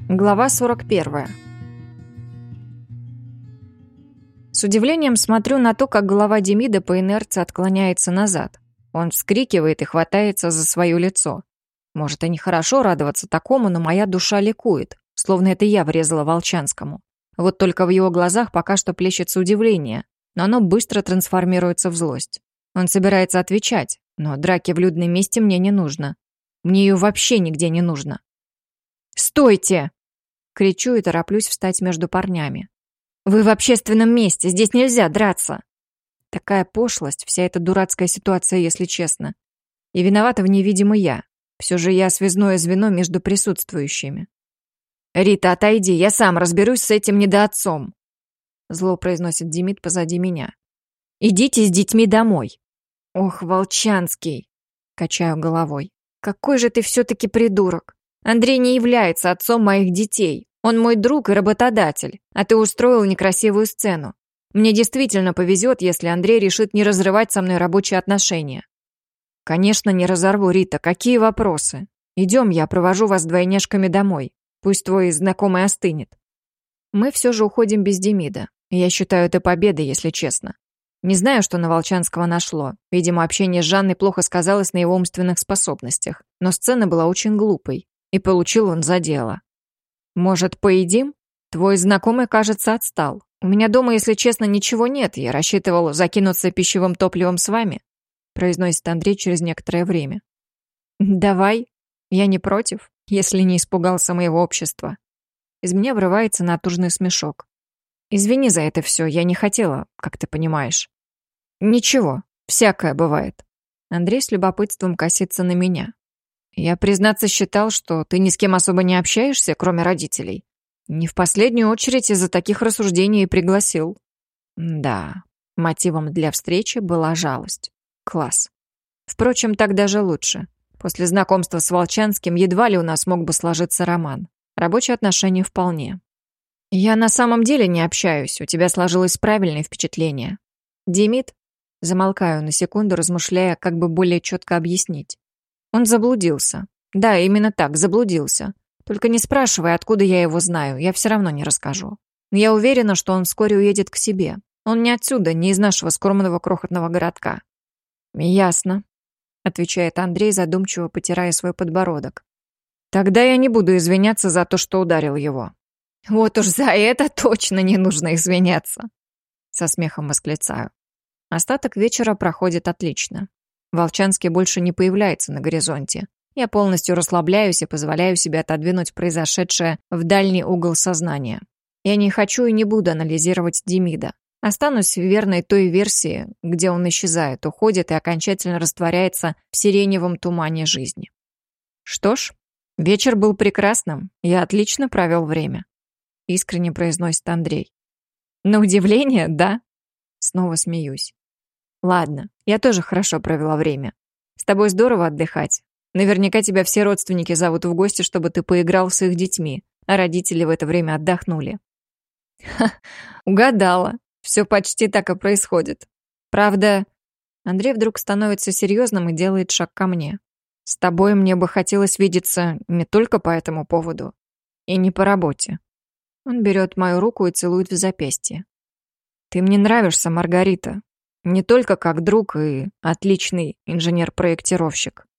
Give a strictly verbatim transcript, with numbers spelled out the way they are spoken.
Глава сорок первая. С удивлением смотрю на то, как голова Демида по инерции отклоняется назад. Он вскрикивает и хватается за свое лицо. Может, и нехорошо радоваться такому, но моя душа ликует, словно это я врезала Волчанскому. Вот только в его глазах пока что плещется удивление, но оно быстро трансформируется в злость. Он собирается отвечать, но драки в людном месте мне не нужно. Мне ее вообще нигде не нужно. «Стойте!» — кричу и тороплюсь встать между парнями. «Вы в общественном месте, здесь нельзя драться!» Такая пошлость, вся эта дурацкая ситуация, если честно. И виновата в ней, видимо, я. Все же я связное звено между присутствующими. «Рита, отойди, я сам разберусь с этим недоотцом!» Зло произносит Демид позади меня. «Идите с детьми домой!» «Ох, Волчанский!» — качаю головой. «Какой же ты все-таки придурок! Андрей не является отцом моих детей. Он мой друг и работодатель, а ты устроил некрасивую сцену. Мне действительно повезет, если Андрей решит не разрывать со мной рабочие отношения». «Конечно, не разорву, Рита. Какие вопросы? Идем, я провожу вас двойняшками домой. Пусть твой знакомый остынет». Мы все же уходим без Демида. Я считаю это победой, если честно. Не знаю, что на Волчанского нашло. Видимо, общение с Жанной плохо сказалось на его умственных способностях. Но сцена была очень глупой. И получил он за дело. «Может, поедим? Твой знакомый, кажется, отстал. У меня дома, если честно, ничего нет. Я рассчитывал закинуться пищевым топливом с вами», произносит Андрей через некоторое время. «Давай. Я не против, если не испугался моего общества». Из меня врывается натужный смешок. «Извини за это все, я не хотела, как ты понимаешь». «Ничего, всякое бывает». Андрей с любопытством косится на меня. «Я, признаться, считал, что ты ни с кем особо не общаешься, кроме родителей. Не в последнюю очередь из-за таких рассуждений и пригласил». Да, мотивом для встречи была жалость. Класс. Впрочем, так даже лучше. После знакомства с Волчанским едва ли у нас мог бы сложиться роман. Рабочие отношения вполне. «Я на самом деле не общаюсь, у тебя сложилось правильное впечатление». «Демид?» Замолкаю на секунду, размышляя, как бы более четко объяснить. Он заблудился. Да, именно так, заблудился. Только не спрашивай, откуда я его знаю, я все равно не расскажу. Но я уверена, что он вскоре уедет к себе. Он не отсюда, не из нашего скромного крохотного городка». «Ясно», — отвечает Андрей, задумчиво потирая свой подбородок. «Тогда я не буду извиняться за то, что ударил его». «Вот уж за это точно не нужно извиняться», — со смехом восклицаю. Остаток вечера проходит отлично. Волчанский больше не появляется на горизонте. Я полностью расслабляюсь и позволяю себе отодвинуть произошедшее в дальний угол сознания. Я не хочу и не буду анализировать Демида. Останусь верной той версии, где он исчезает, уходит и окончательно растворяется в сиреневом тумане жизни. Что ж, вечер был прекрасным, я отлично провел время. Искренне произносит Андрей. На удивление, да? Снова смеюсь. Ладно, я тоже хорошо провела время. С тобой здорово отдыхать. Наверняка тебя все родственники зовут в гости, чтобы ты поиграл с их детьми, а родители в это время отдохнули. Ха, угадала. Все почти так и происходит. Правда, Андрей вдруг становится серьезным и делает шаг ко мне. С тобой мне бы хотелось видеться не только по этому поводу. И не по работе. Он берет мою руку и целует в запястье. Ты мне нравишься, Маргарита. Не только как друг и отличный инженер-проектировщик.